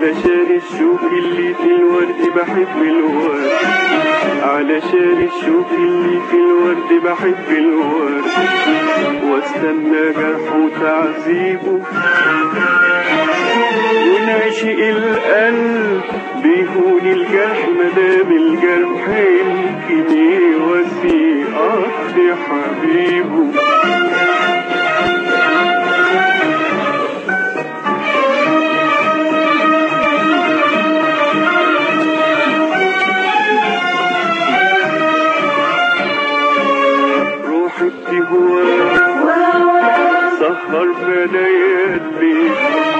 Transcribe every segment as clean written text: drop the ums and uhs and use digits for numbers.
علشان الشوق اللي في الورد بحب الورد، علشان الشوق اللي في الورد بحب الورد، واستنى جرحه وتعذيبه، ونعشق القلب بيهون الجرح مدام الجرح يمكن يواسي قصد حبيبه. سهر في ليالي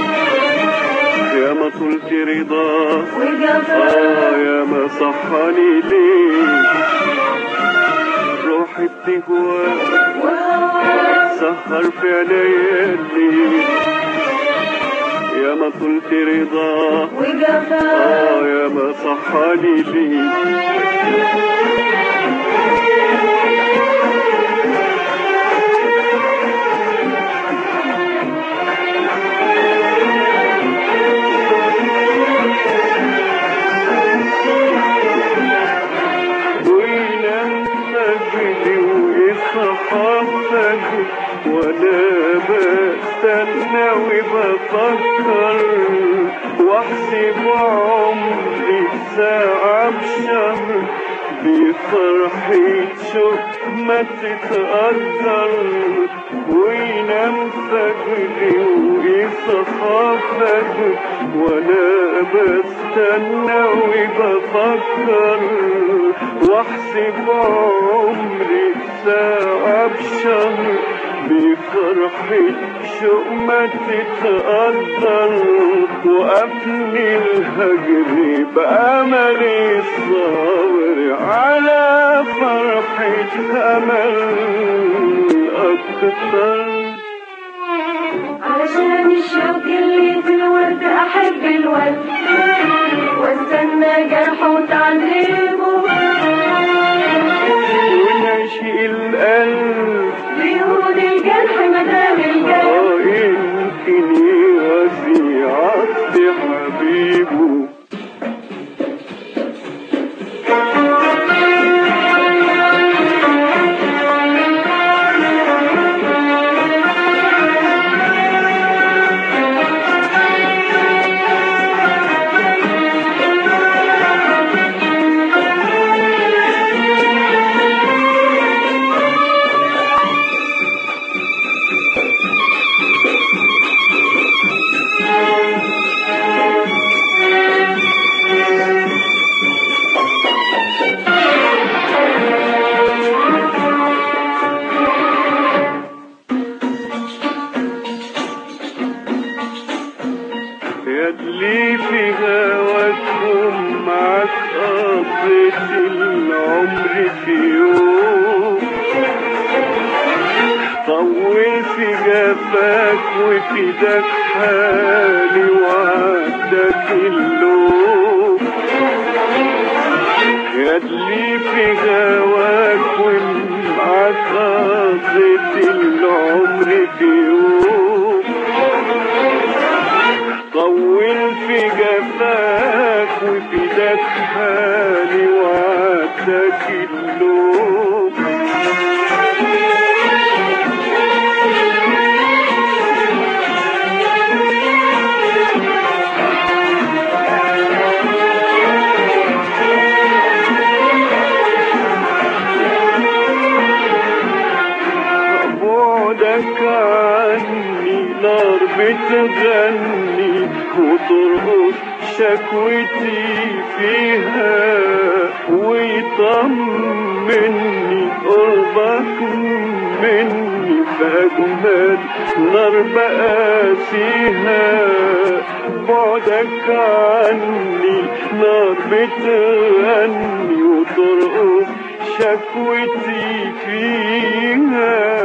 يا ما طلت رضا يا ما صحاني ليه روحي بتهواك سهر في ليالي يا ما طلت رضا يا ما صحاني ليه وانا بستنى وبفكر واحسب عمري ساعة بشهر بفرحة شوق ما تتقدر وينام فجري ويصحى فجر وانا بستنى وبفكر واحسب عمري ساعة بشهر بفرحة شوق ما تتقدر وقفني الهجر بأملي الصابر على فرحة أمل أكتر علشان الشوق اللي في الورد أحب الورد واستنى جرحه وتعذيبه ونعشق القلب بيهون الجرح مدام الجرح يمكن يواسي عطف حبيبه يدلي في هواكم معك قضيت العمر في يوم طول في جفاك وفداك حالي وعدك اللوم يدلي في هواك ومعك قضيت العمر في يوم طول في جفاك وفداك حالي وعدك اللوم بعدك عني نار بتغني وترقص شكوتي فيها ويطمني قربك مني فأجمل نار بقاسيها بعدك عني نار بتغني وترقص شكوتي فيها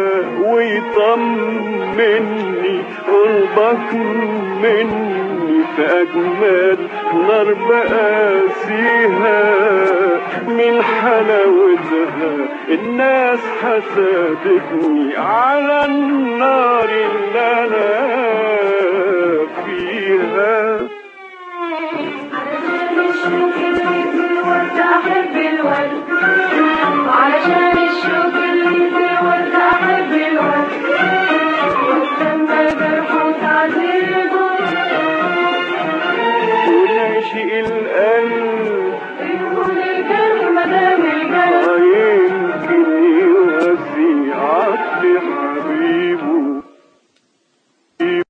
ويطمني قربك مني فأجمل نار بقاسيها من حلاوتها الناس حسدتني على النار اللي أنا فيها من